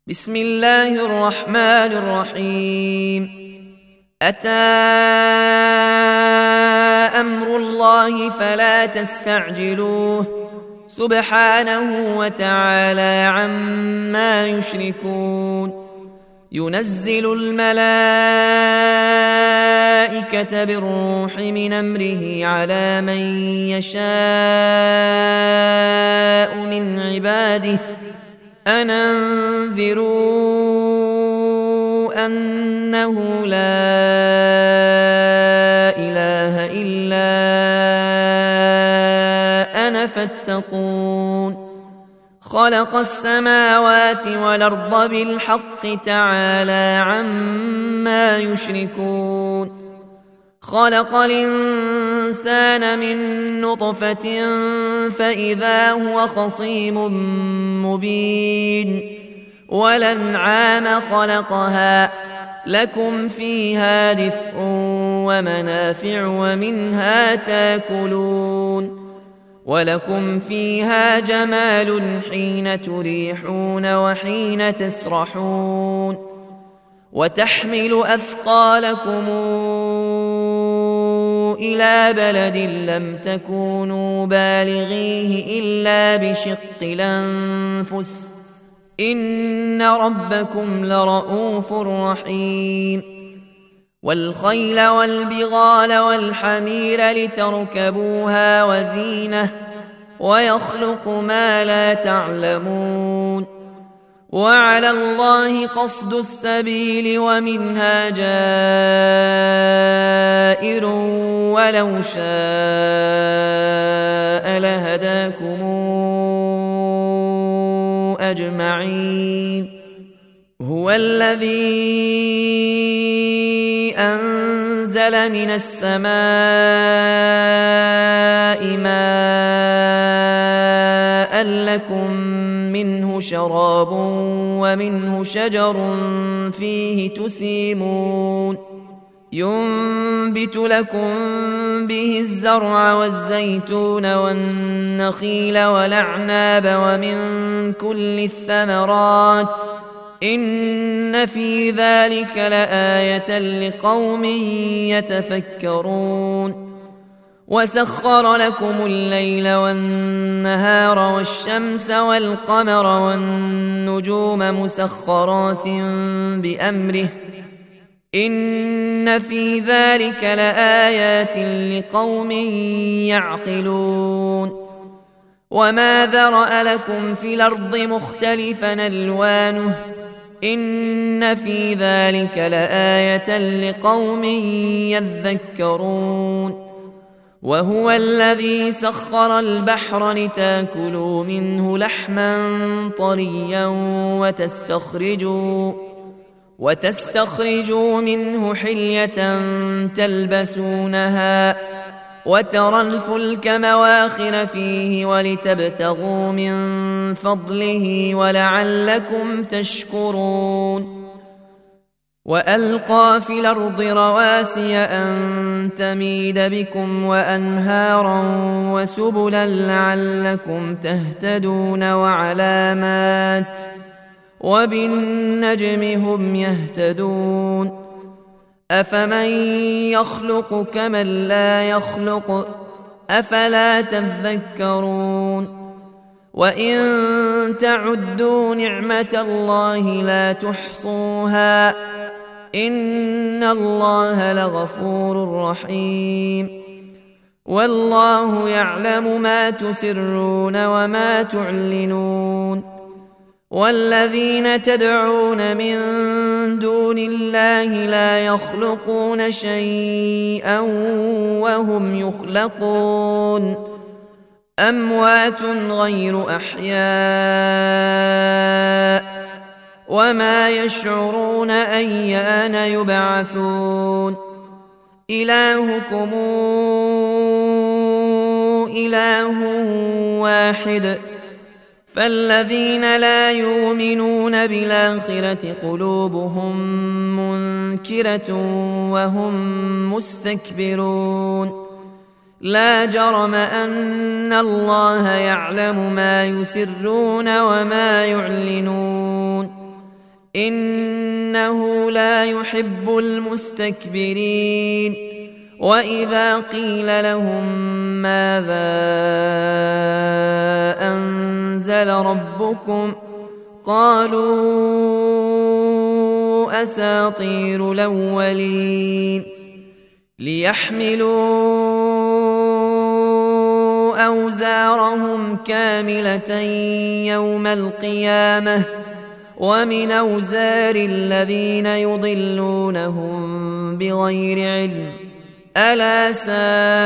بسم الله الرحمن الرحيم. أتى أمر الله فلا تستعجلوه سبحانه وتعالى عما يشركون. ينزل الملائكة بالروح من أمره على من يشاء من عباده أن أنذروا أنه لا إله إلا أنا فاتقون. خلق السماوات والأرض بالحق تعالى عما يشركون. خلق الإنسان من نطفة فإذا هو خصيم مبين. والأنعام خلقها لكم فيها دفء ومنافع ومنها تاكلون. ولكم فيها جمال حين تريحون وحين تسرحون. وتحمل أثقالكم إلى بلد لم تكونوا بالغيه إلا بشق الأنفس إن ربكم لرؤوف رحيم. والخيل والبغال والحمير لتركبوها وزينة ويخلق ما لا تعلمون. وعلى الله قصد السبيل ومنها جائر ولو شاء لهداكم أجمعين. هو الذي أنزل من السماء ماء لكم منه شراب ومنه شجر فيه تسيمون. ينبت لكم به الزرع والزيتون والنخيل والأعناب ومن كل الثمرات إن في ذلك لآية لقوم يتفكرون. وسخر لكم الليل والنهار والشمس والقمر والنجوم مسخرات بأمره إن في ذلك لآيات لقوم يعقلون. وما ذرأ لكم في الأرض مختلفا ألوانه إن في ذلك لآية لقوم يذكرون. وهو الذي سخر البحر لتاكلوا منه لحما طريا وتستخرجوا منه حلية تلبسونها وترى الفلك مواخر فيه ولتبتغوا من فضله ولعلكم تشكرون. وألقى في الأرض رواسي أن تميد بكم وأنهارا وسبلا لعلكم تهتدون وعلامات وبالنجم هم يهتدون. أفمن يخلق كمن لا يخلق أفلا تذكرون. وإن تعدوا نعمة الله لا تحصوها إن الله لغفور رحيم. والله يعلم ما تسرون وما تعلنون. والذين تدعون من دون الله لا يخلقون شيئا وهم يخلقون أموات غير أحياء وما يشعرون أيان يبعثون. إلهكم إله واحد فالذين لا يؤمنون بالآخرة قلوبهم منكرة وهم مستكبرون. لا جرم أن الله يعلم ما يسرون وما يعلنون إنه لا يحب المستكبرين وإذا قيل لهم ماذا أنزل ربكم قالوا أساطير الأولين ليحملوا أوزارهم كاملة يوم القيامة ومن أوزار الذين يضلونهم بغير علم ألا ساء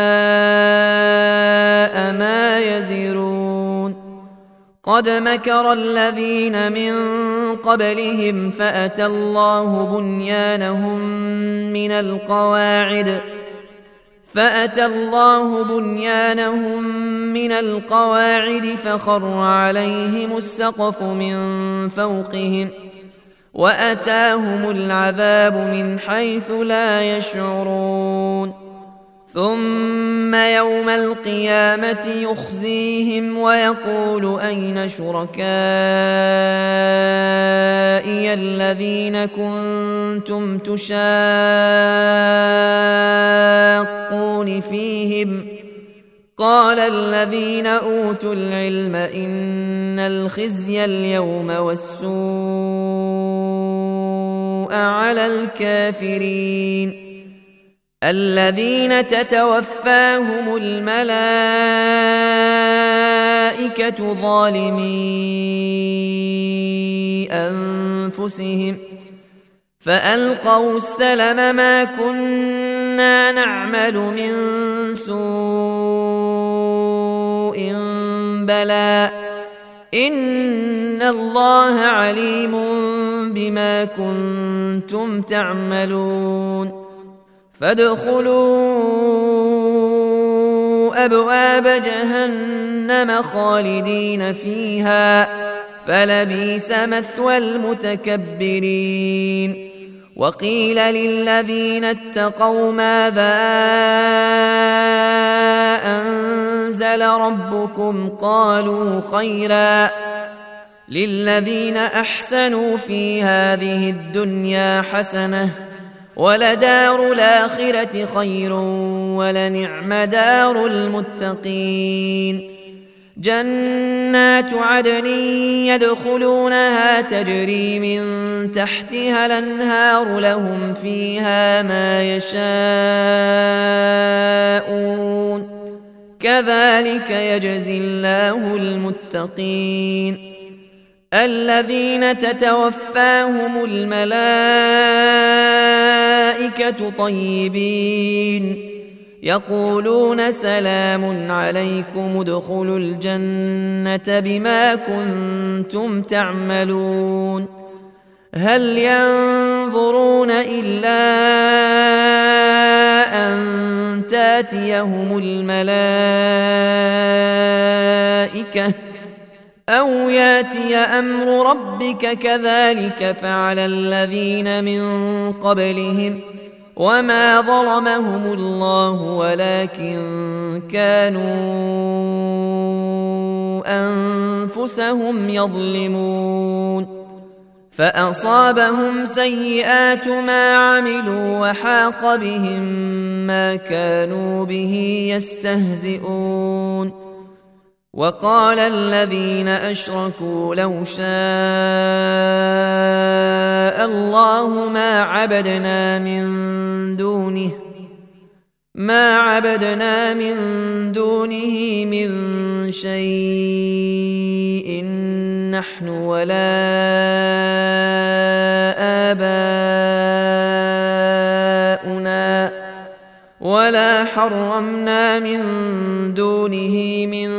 ما يزرون قد مكر الذين من قبلهم فأتى الله بنيانهم من القواعد فخر عليهم السقف من فوقهم وأتاهم العذاب من حيث لا يشعرون ثم يوم القيامة يخزيهم ويقول أين شركائي الذين كنتم تشاقون فيهم قال الذين أوتوا العلم إن الخزي اليوم والسوء على الكافرين الذين تتوفاهم الملائكة ظالمي أنفسهم فألقوا السلم ما كنا نعمل من سوء بلى إن الله عليم بما كنتم تعملون فادخلوا أبواب جهنم خالدين فيها فلبئس مثوى المتكبرين وقيل للذين اتقوا ماذا أنزل ربكم قالوا خيرا للذين أحسنوا في هذه الدنيا حسنة ولدار الآخرة خير ولنعم دار المتقين جنات عدن يدخلونها تجري من تحتها الأنهار لهم فيها ما يشاءون كذلك يجزي الله المتقين الذين تتوفاهم الملائكة طيبين يقولون سلام عليكم ادخلوا الجنة بما كنتم تعملون هل ينظرون إلا أن تاتيهم الملائكة أو ياتي أمر ربك كذلك فعل الذين من قبلهم وما ظلمهم الله ولكن كانوا أنفسهم يظلمون فأصابهم سيئات ما عملوا وحاق بهم ما كانوا به يستهزئون وقال الذين أشركوا لو شاء الله ما عبدنا من دونه من شيء نحن ولا آباؤنا ولا حرمنا من دونه من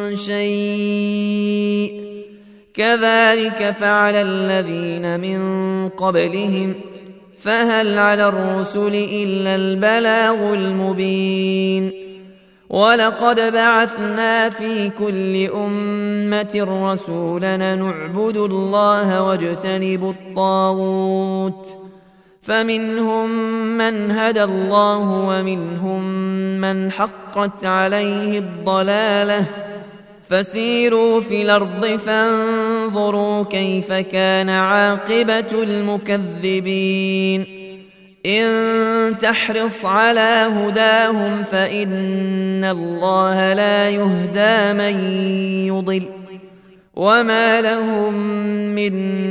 شيء كذلك فعل الذين من قبلهم فهل على الرسل إلا البلاغ المبين ولقد بعثنا في كل أمة رسولا نعبد الله واجتنب الطاغوت فمنهم من هدى الله ومنهم من حقت عليه الضلالة فسيروا في الأرض فانظروا كيف كان عاقبة المكذبين إن تحرص على هداهم فإن الله لا يهدى من يضل وما لهم من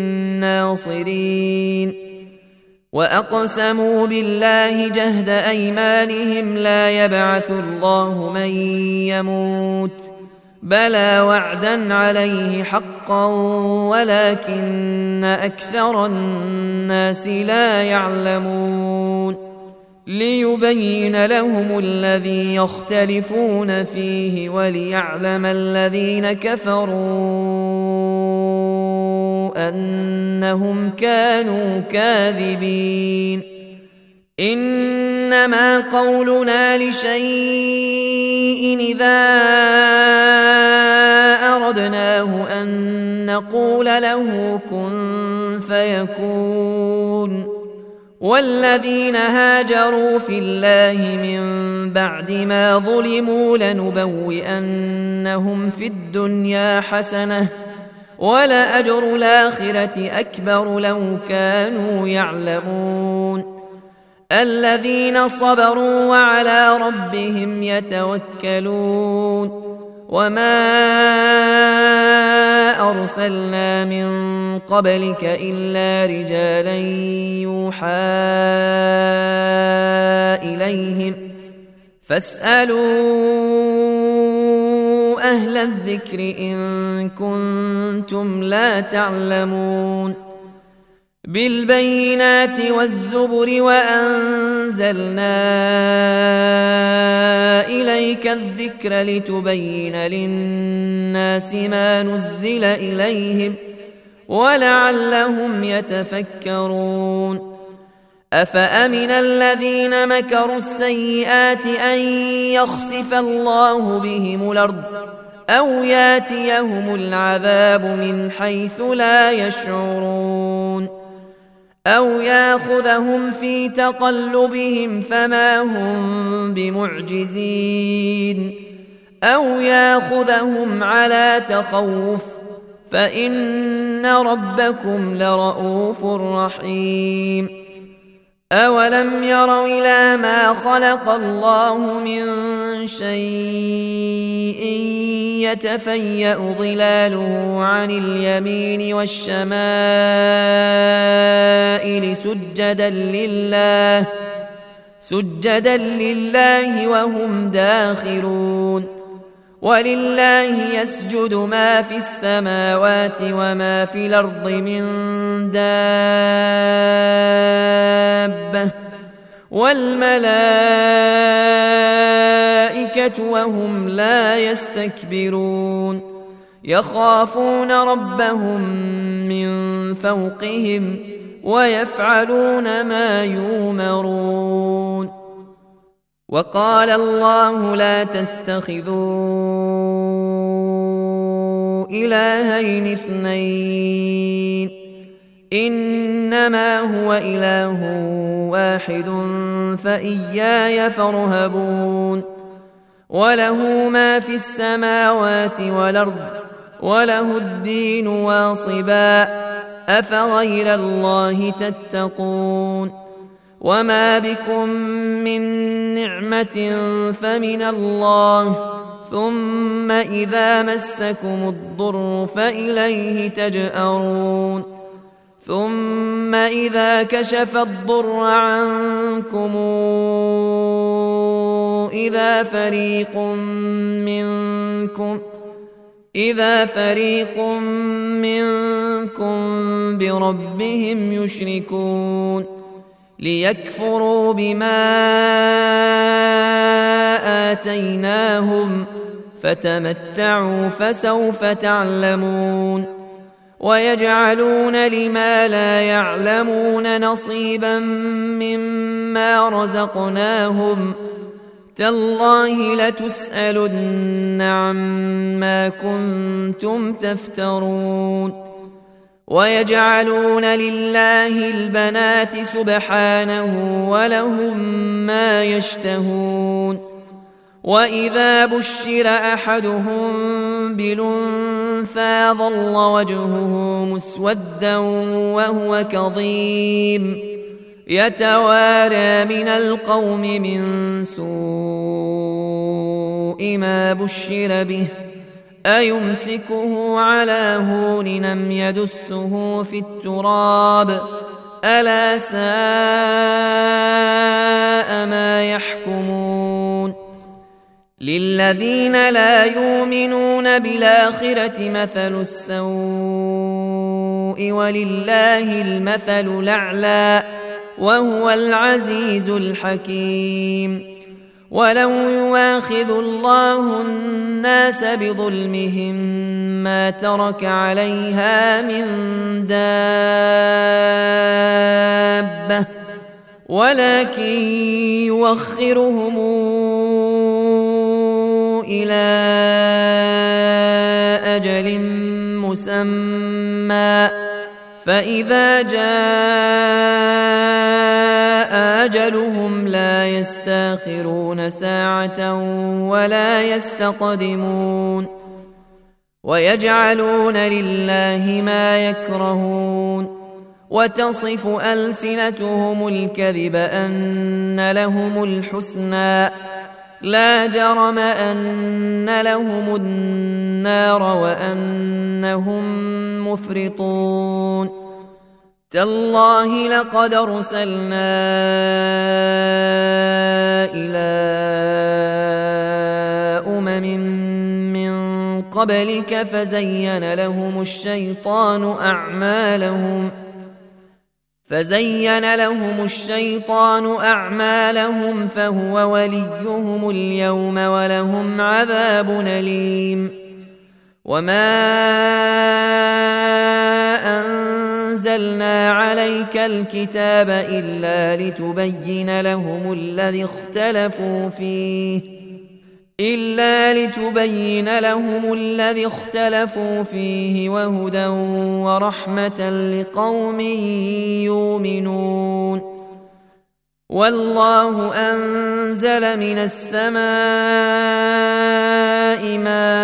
ناصرين وأقسموا بالله جهد أيمانهم لا يبعث الله من يموت بلى وعدا عليه حقا ولكن أكثر الناس لا يعلمون ليبين لهم الذي يختلفون فيه وليعلم الذين كفروا أنهم كانوا كاذبين إنما قولنا لشيء إذا أردناه أن نقول له كن فيكون والذين هاجروا في الله من بعد ما ظلموا لنبوئنهم في الدنيا حسنة ولأجر الآخرة أكبر لو كانوا يعلمون الذين صبروا وعلى ربهم يتوكلون وما أرسلنا من قبلك إلا رجالا يوحى إليهم فاسألوا أهل الذكر إن كنتم لا تعلمون بالبينات والزبر وأنزلنا إليك الذكر لتبين للناس ما نزل إليهم ولعلهم يتفكرون أفأمن الذين مكروا السيئات أن يخسف الله بهم الأرض أو ياتيهم العذاب من حيث لا يشعرون أو ياخذهم في تقلبهم فما هم بمعجزين أو ياخذهم على تخوف فإن ربكم لرؤوف رحيم أولم يروا إلى ما خلق الله من شيء يتفيأ ظلاله عن اليمين والشمائل سجدا لله وهم داخرون ولله يسجد ما في السماوات وما في الأرض من دابة والملائكة وهم لا يستكبرون يخافون ربهم من فوقهم ويفعلون ما يؤمرون وقال الله لا تتخذوا إلهين اثنين إنما هو إله واحد فإياي فارهبون وله ما في السماوات والأرض وله الدين واصبا أفغير الله تتقون وما بكم من نعمة فمن الله ثم إذا مسكم الضر فإليه تجأرون ثم إذا كشف الضر عنكم إذا فريق منكم بربهم يشركون ليكفروا بما آتيناهم فتمتعوا فسوف تعلمون ويجعلون لما لا يعلمون نصيبا مما رزقناهم تالله لتسألن عما كنتم تفترون ويجعلون لله البنات سبحانه ولهم ما يشتهون وإذا بشر أحدهم بالأنثى ظل وجهه مسودا وهو كظيم يتوارى من القوم من سوء ما بشر به أيمسكه على هون أم يدسه في التراب ألا ساء ما يحكمون للذين لا يؤمنون بالآخرة مثل السوء ولله المثل الأعلى وهو العزيز الحكيم ولو يواخذ الله الناس بظلمهم ما ترك عليها من دابة ولكن يوخرهم إلى أجل مسمى فإذا جاء أجلهم لا يستاخرون ساعة ولا يستقدمون ويجعلون لله ما يكرهون وتصف ألسنتهم الكذب أن لهم الحسنى لا جرم أن لهم النار وأنهم مفرطون تالله لقد أرسلنا إلى من قبلك فزين لهم الشيطان أعمالهم فهو وليهم اليوم ولهم عذاب أليم وما أنزلنا عليك الكتاب إلا لتبين لهم الذي اختلفوا فيه وهدى ورحمة لقوم يؤمنون والله أنزل من السماء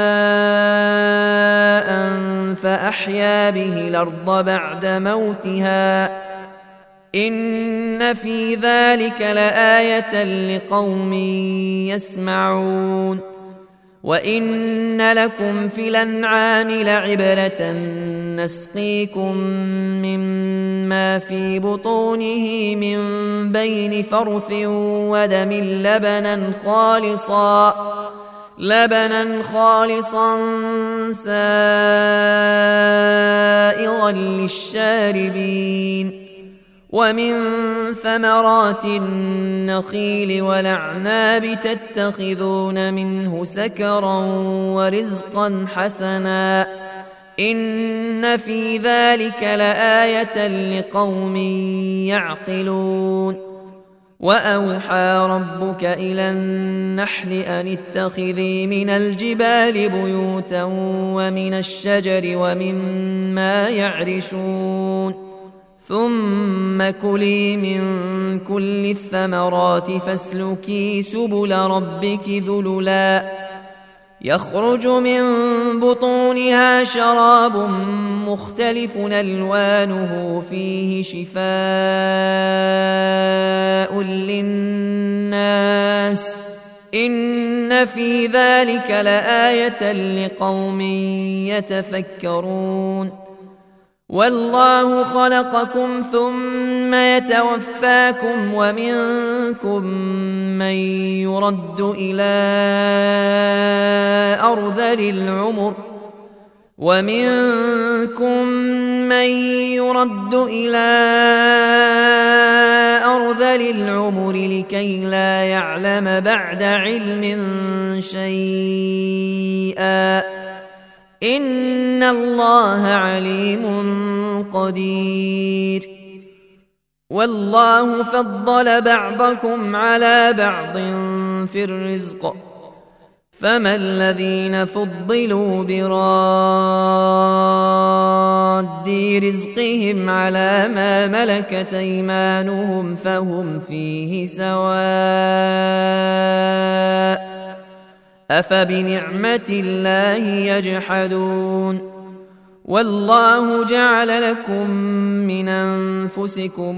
ماء فأحيا به الأرض بعد موتها إن في ذلك لآية لقوم يسمعون وإن لكم في الأنعام لعبرة نسقيكم مما في بطونه من بين فرث ودم لبنا خالصا سائغا للشاربين ومن ثمرات النخيل والأعناب تتخذون منه سكرا ورزقا حسنا إن في ذلك لآية لقوم يعقلون وأوحى ربك إلى النحل أن اتخذي من الجبال بيوتا ومن الشجر ومما يعرشون ثم كلي من كل الثمرات فاسلكي سبل ربك ذللا يخرج من بطونها شراب مختلف ألوانه فيه شفاء للناس إن في ذلك لآية لقوم يتفكرون والله خلقكم ثم يتوفاكم ومنكم من يرد إلى أرذل العمر لكي لا يعلم بعد علم شيئا إن الله عليم قدير والله فضل بعضكم على بعض في الرزق فما الذين فضلوا براد رزقهم على ما ملكت أيمانهم فهم فيه سواء أفبنعمة الله يجحدون والله جعل لكم من أنفسكم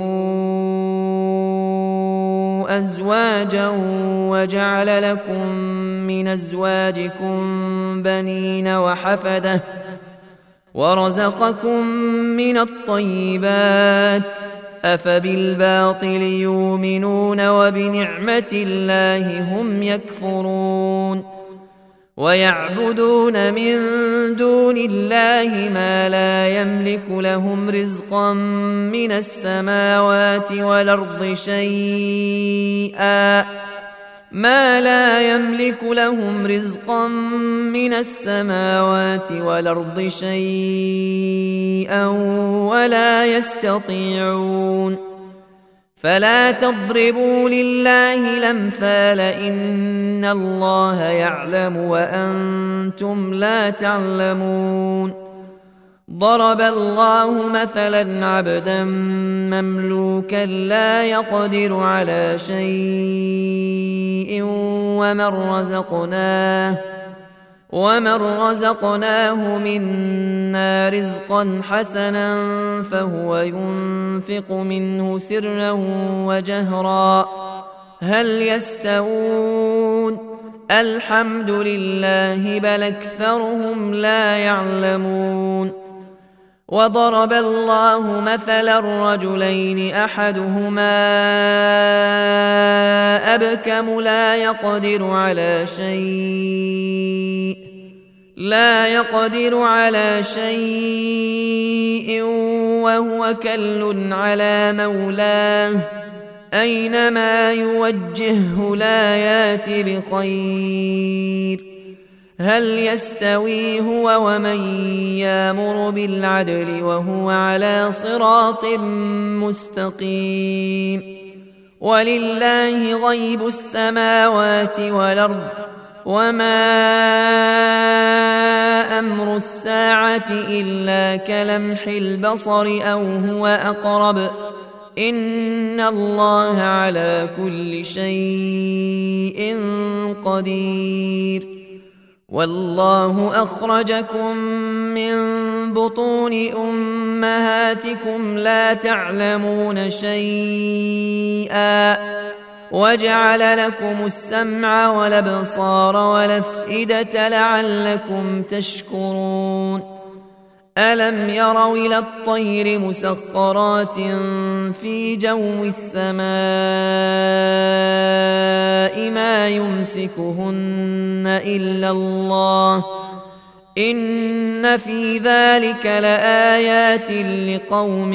أزواجا وجعل لكم من أزواجكم بنين وحفدة ورزقكم من الطيبات أفبالباطل يؤمنون وبنعمة الله هم يكفرون ويعبدون من دون الله ما لا يملك لهم رزقا من السماوات والأرض شيئا ولا يستطيعون فلا تضربوا لله الأمثال إن الله يعلم وأنتم لا تعلمون ضرب الله مثلا عبدا مملوكا لا يقدر على شيء ومن رزقناه منا رزقا حسنا فهو ينفق منه سرا وجهرا هل يستوون الحمد لله بل أكثرهم لا يعلمون وضرب الله مثلا رجلين أحدهما أبكم لا يقدر على شيء وهو كل على مولاه أينما يوجهه لا يات بخير هل يستوي هو ومن يأمر بالعدل وهو على صراط مستقيم ولله غيب السماوات والأرض وما أمر الساعة إلا كلمح البصر أو هو أقرب إن الله على كل شيء قدير والله أخرجكم من بطون أمهاتكم لا تعلمون شيئا وجعل لكم السمع والأبصار والأفئدة لعلكم تشكرون ألم يروا إلى الطير مسخرات في جو السماء ما يمسكهن إلا الله إن في ذلك لآيات لقوم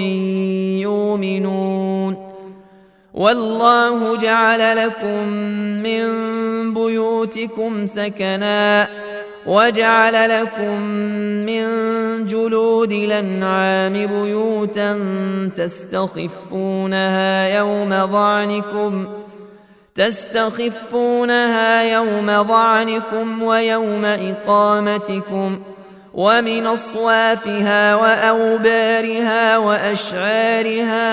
يؤمنون والله جعل لكم من بيوتكم سكنا وجعل لكم من جلود الأنعام بيوتا تستخفونها يوم ضعنكم ويوم إقامتكم ومن أصوافها وأوبارها وأشعارها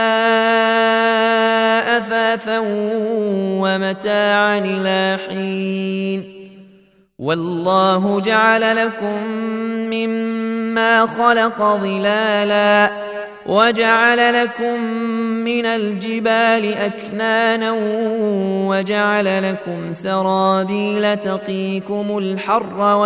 أثاثا ومتاعا إلى حين والله جعل لكم مما خلق ظلالا وجعل لكم من الجبال أكنانا وجعل لكم سرابيل تقيكم الحر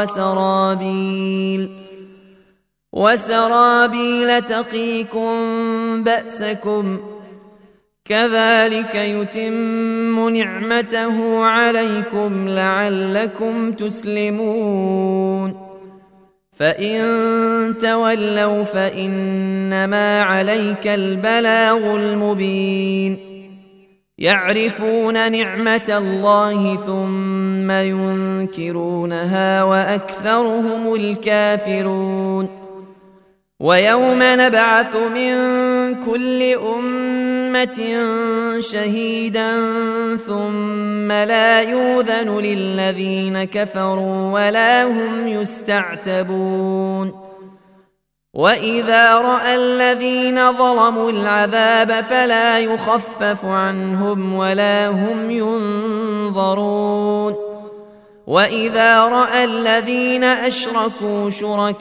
وسرابيل تقيكم بأسكم كذلك يتم نعمته عليكم لعلكم تسلمون فإن تولوا فإنما عليك البلاغ المبين يعرفون نعمة الله ثم ينكرونها وأكثرهم الكافرون ويوم نبعث من كل أمة شهيدا ثم لا يؤذن للذين كفروا ولا هم يستعتبون وإذا رأى الذين ظلموا العذاب فلا يخفف عنهم ولا هم ينظرون وإذا رأى الذين أشركوا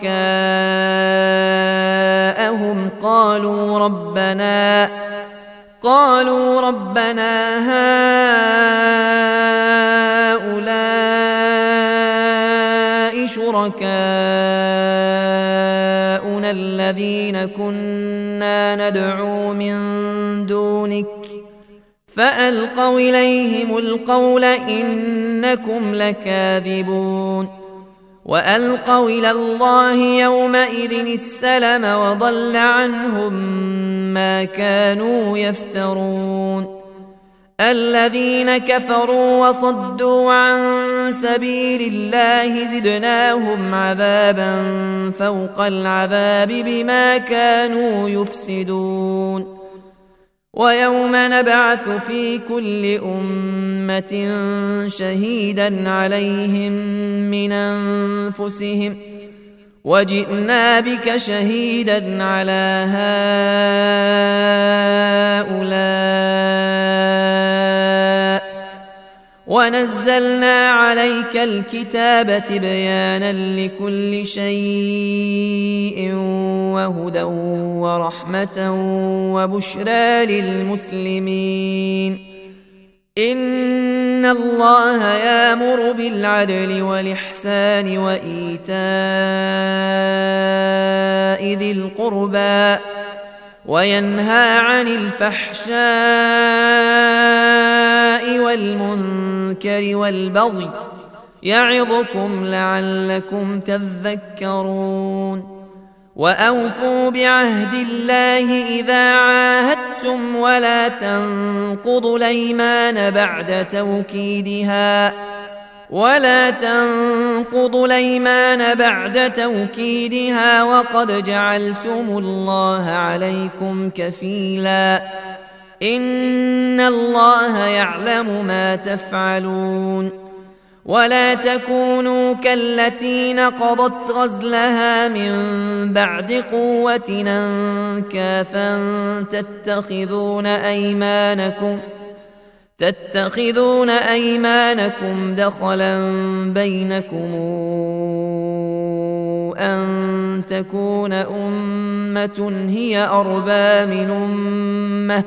شركاءهم قالوا ربنا هؤلاء شركاؤنا الذين كنا ندعو من دونك فألقوا إليهم القول إنكم لكاذبون وألقوا إلى الله يومئذ السلم وضل عنهم ما كانوا يفترون الذين كفروا وصدوا عن سبيل الله زدناهم عذابا فوق العذاب بما كانوا يفسدون ويوم نبعث في كل أمة شهيدا عليهم من أنفسهم وجئنا بك شهيدا على هؤلاء ونزلنا عليك الكتاب تبيانا لكل شيء وهدى ورحمة وبشرى للمسلمين إن الله يأمر بالعدل والإحسان وإيتاء ذي القربى وينهى عن الفحشاء والمنكر والبغي يعظكم لعلكم تذكرون وأوفوا بعهد الله إذا عاهدتم ولا تنقضوا الأيمان بعد توكيدها وقد جعلتم الله عليكم كفيلا إن الله يعلم ما تفعلون ولا تكونوا كالتي نقضت غزلها من بعد قوة أنكاثا تتخذون أيمانكم دخلا بينكم أن تكون أمة هي أربى من أمة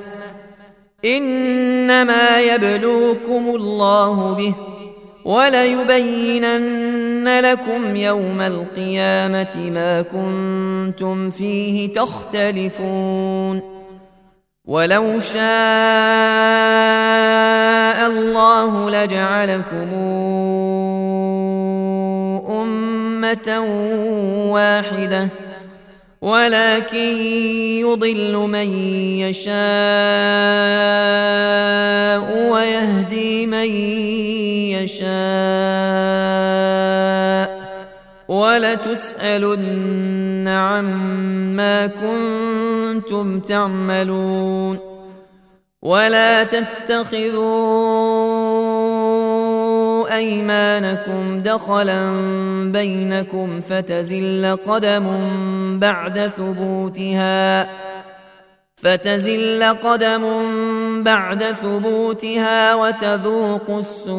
إنما يبلوكم الله به وليبينن لكم يوم القيامة ما كنتم فيه تختلفون ولو شاء الله لجعلكم أمة واحدة ولكن يضل من يشاء ويهدي من يشاء ولتسألن عما كنتم تعملون ولا تتخذوا أيمانكم دخلا بينكم فتزل قدم بعد ثبوتها وتذوقوا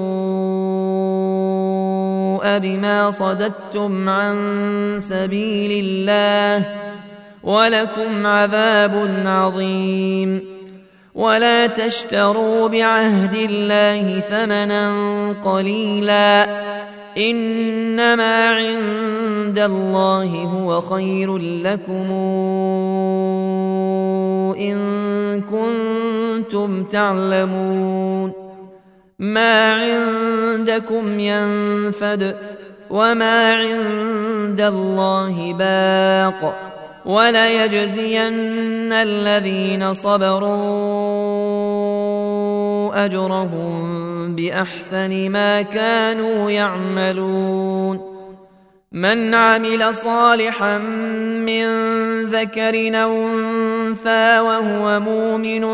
السوء بما صددتم عن سبيل الله ولكم عذاب عظيم ولا تشتروا بعهد الله ثمنا قليلا إنما عند الله هو خير لكم إن كنتم تعلمون ما عندكم ينفد وما عند الله باق وليجزين الذين صبروا أجرهم بأحسن ما كانوا يعملون من عمل صالحا من ذكر أو أنثى وهو مؤمن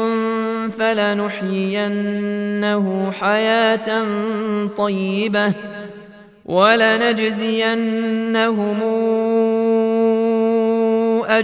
فلنحيينه حياة طيبة ولنجزينهم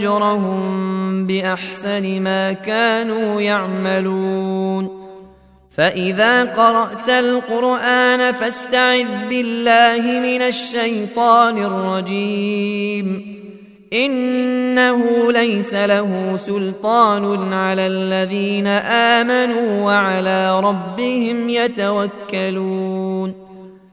أجرهم بأحسن ما كانوا يعملون فإذا قرأت القرآن فاستعذ بالله من الشيطان الرجيم إنه ليس له سلطان على الذين آمنوا وعلى ربهم يتوكلون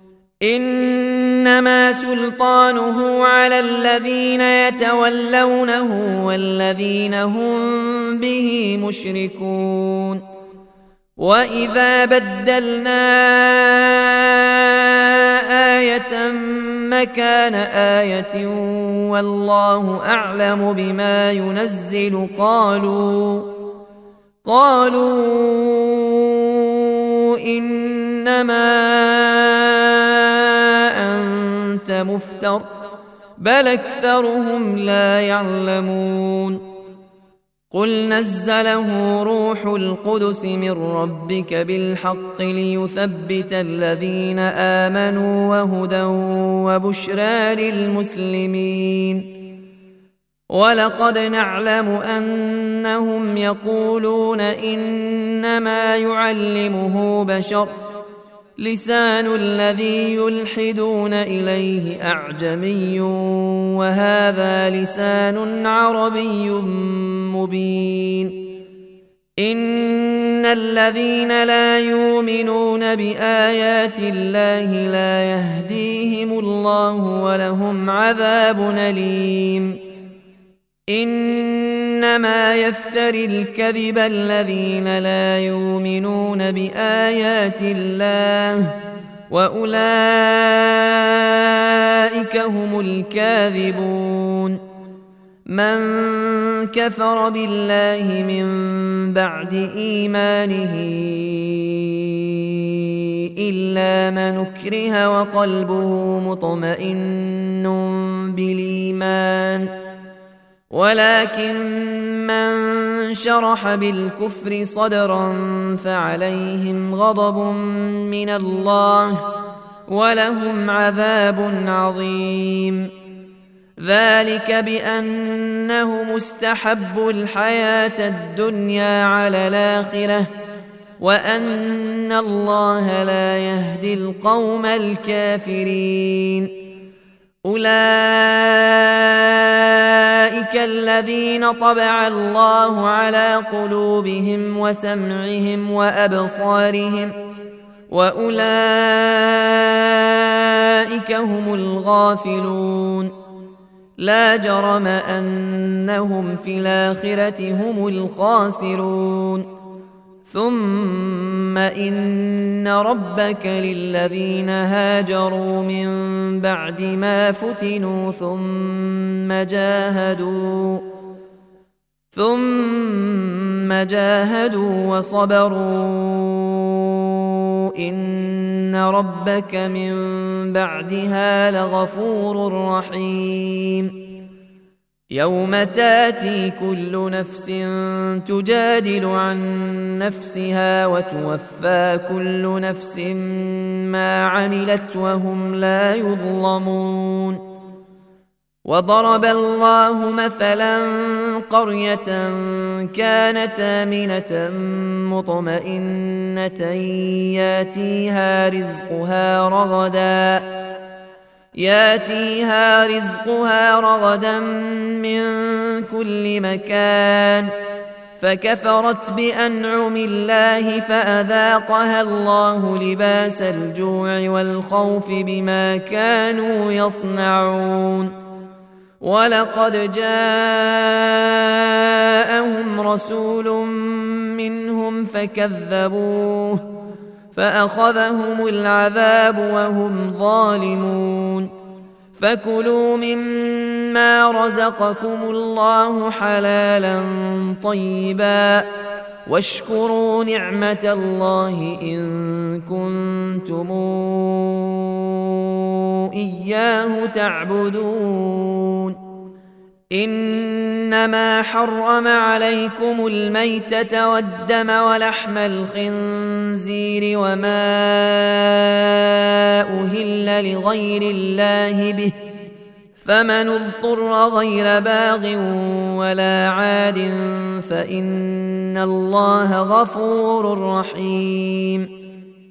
إنما سلطانه على الذين يتولونه والذين هم به مشركون وإذا بدلنا آية مكان آية والله أعلم بما ينزل قالوا إنما أنت مفتر بل أكثرهم لا يعلمون قل نزله روح القدس من ربك بالحق ليثبت الذين آمنوا وهدى وبشرى للمسلمين ولقد نعلم أنهم يقولون إنما يعلمه بشر لسان الذي يلحدون إليه أعجمي وهذا لسان عربي مبين إن الذين لا يؤمنون بآيات الله لا يهديهم الله ولهم عذاب أليم إنما يفتري الكذب الذين لا يؤمنون بآيات الله وأولئك هم الكاذبون من كفر بالله من بعد إيمانه إلا من أكره وقلبه مطمئن بالإيمان ولكن من شرح بالكفر صدرا فعليهم غضب من الله ولهم عذاب عظيم ذلك بأنهم استحبوا الحياة الدنيا على الآخرة وأن الله لا يهدي القوم الكافرين أولئك الذين طبع الله على قلوبهم وسمعهم وأبصارهم وأولئك هم الغافلون لا جرم أنهم في الآخرة هم الخاسرون ثم إن ربك للذين هاجروا من بعد ما فتنوا ثم جاهدوا وصبروا إن ربك من بعدها لغفور رحيم يوم تاتي كل نفس تجادل عن نفسها وتوفى كل نفس ما عملت وهم لا يظلمون وضرب الله مثلا قرية كانت آمنة مطمئنة ياتيها رزقها رغدا من كل مكان فكفرت بأنعم الله فأذاقها الله لباس الجوع والخوف بما كانوا يصنعون ولقد جاءهم رسول منهم فكذبوه فأخذهم العذاب وهم ظالمون فكلوا مما رزقكم الله حلالا طيبا واشكروا نعمة الله إن كنتم إياه تعبدون إنما حرم عليكم الميتة والدم ولحم الخنزير وما أهل لغير الله به فمن اضطر غير باغ ولا عاد فإن الله غفور رحيم.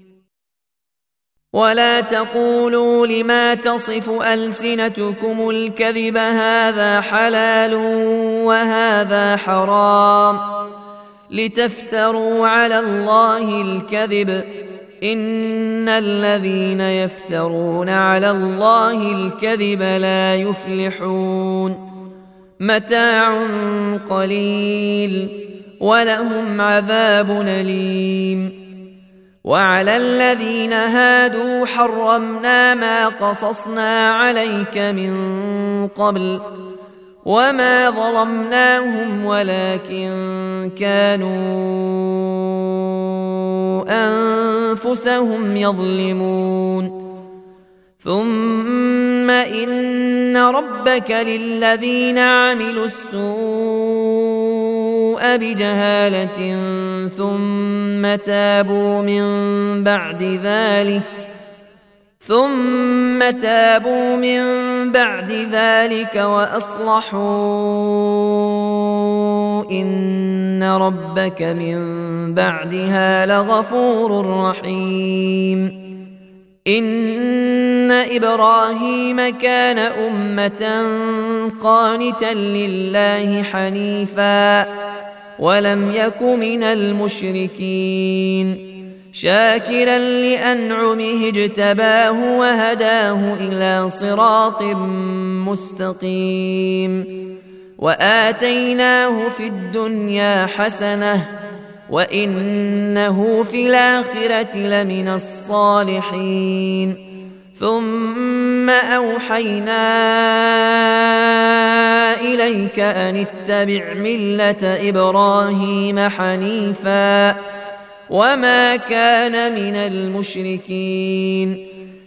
ولا تقولوا لما تصف ألسنتكم الكذب هذا حلال وهذا حرام لتفتروا على الله الكذب إن الذين يفترون على الله الكذب لا يفلحون. متاع قليل ولهم عذاب أليم. وعلى الذين هادوا حرمنا ما قصصنا عليك من قبل وما ظلمناهم ولكن كانوا أنفسهم يظلمون. ثم إن ربك للذين عملوا السوء بجهالة ثم تابوا من بعد ذلك وأصلحوا إن ربك من بعدها لغفور رحيم. إن إبراهيم كان أمة قانتا لله حنيفا ولم يك من المشركين شاكرا لأنعمه اجتباه وهداه إلى صراط مستقيم. وآتيناه في الدنيا حسنة وإنه في الآخرة لمن الصالحين. ثم أوحينا إليك أن اتبع ملة إبراهيم حنيفا وما كان من المشركين.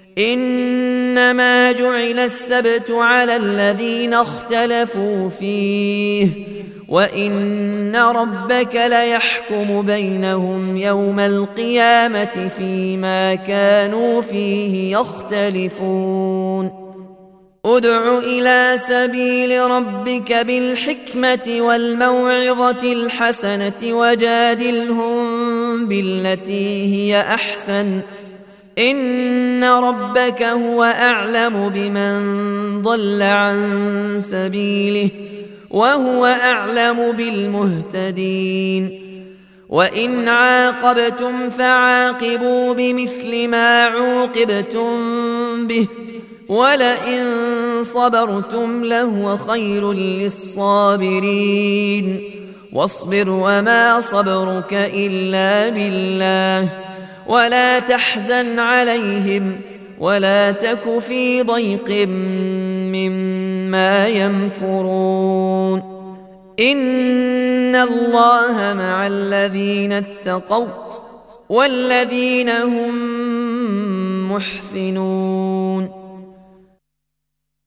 إنما جعل السبت على الذين اختلفوا فيه وإن ربك ليحكم بينهم يوم القيامة فيما كانوا فيه يختلفون. ادع إلى سبيل ربك بالحكمة والموعظة الحسنة وجادلهم بالتي هي أحسن إن ربك هو أعلم بمن ضل عن سبيله وهو أعلم بالمهتدين. وإن عاقبتم فعاقبوا بمثل ما عوقبتم به ولئن صبرتم لهو خير للصابرين. واصبر وما صبرك إلا بالله ولا تحزن عليهم ولا تك في ضيق مما يمكرون. إن الله مع الذين اتقوا والذين هم محسنون.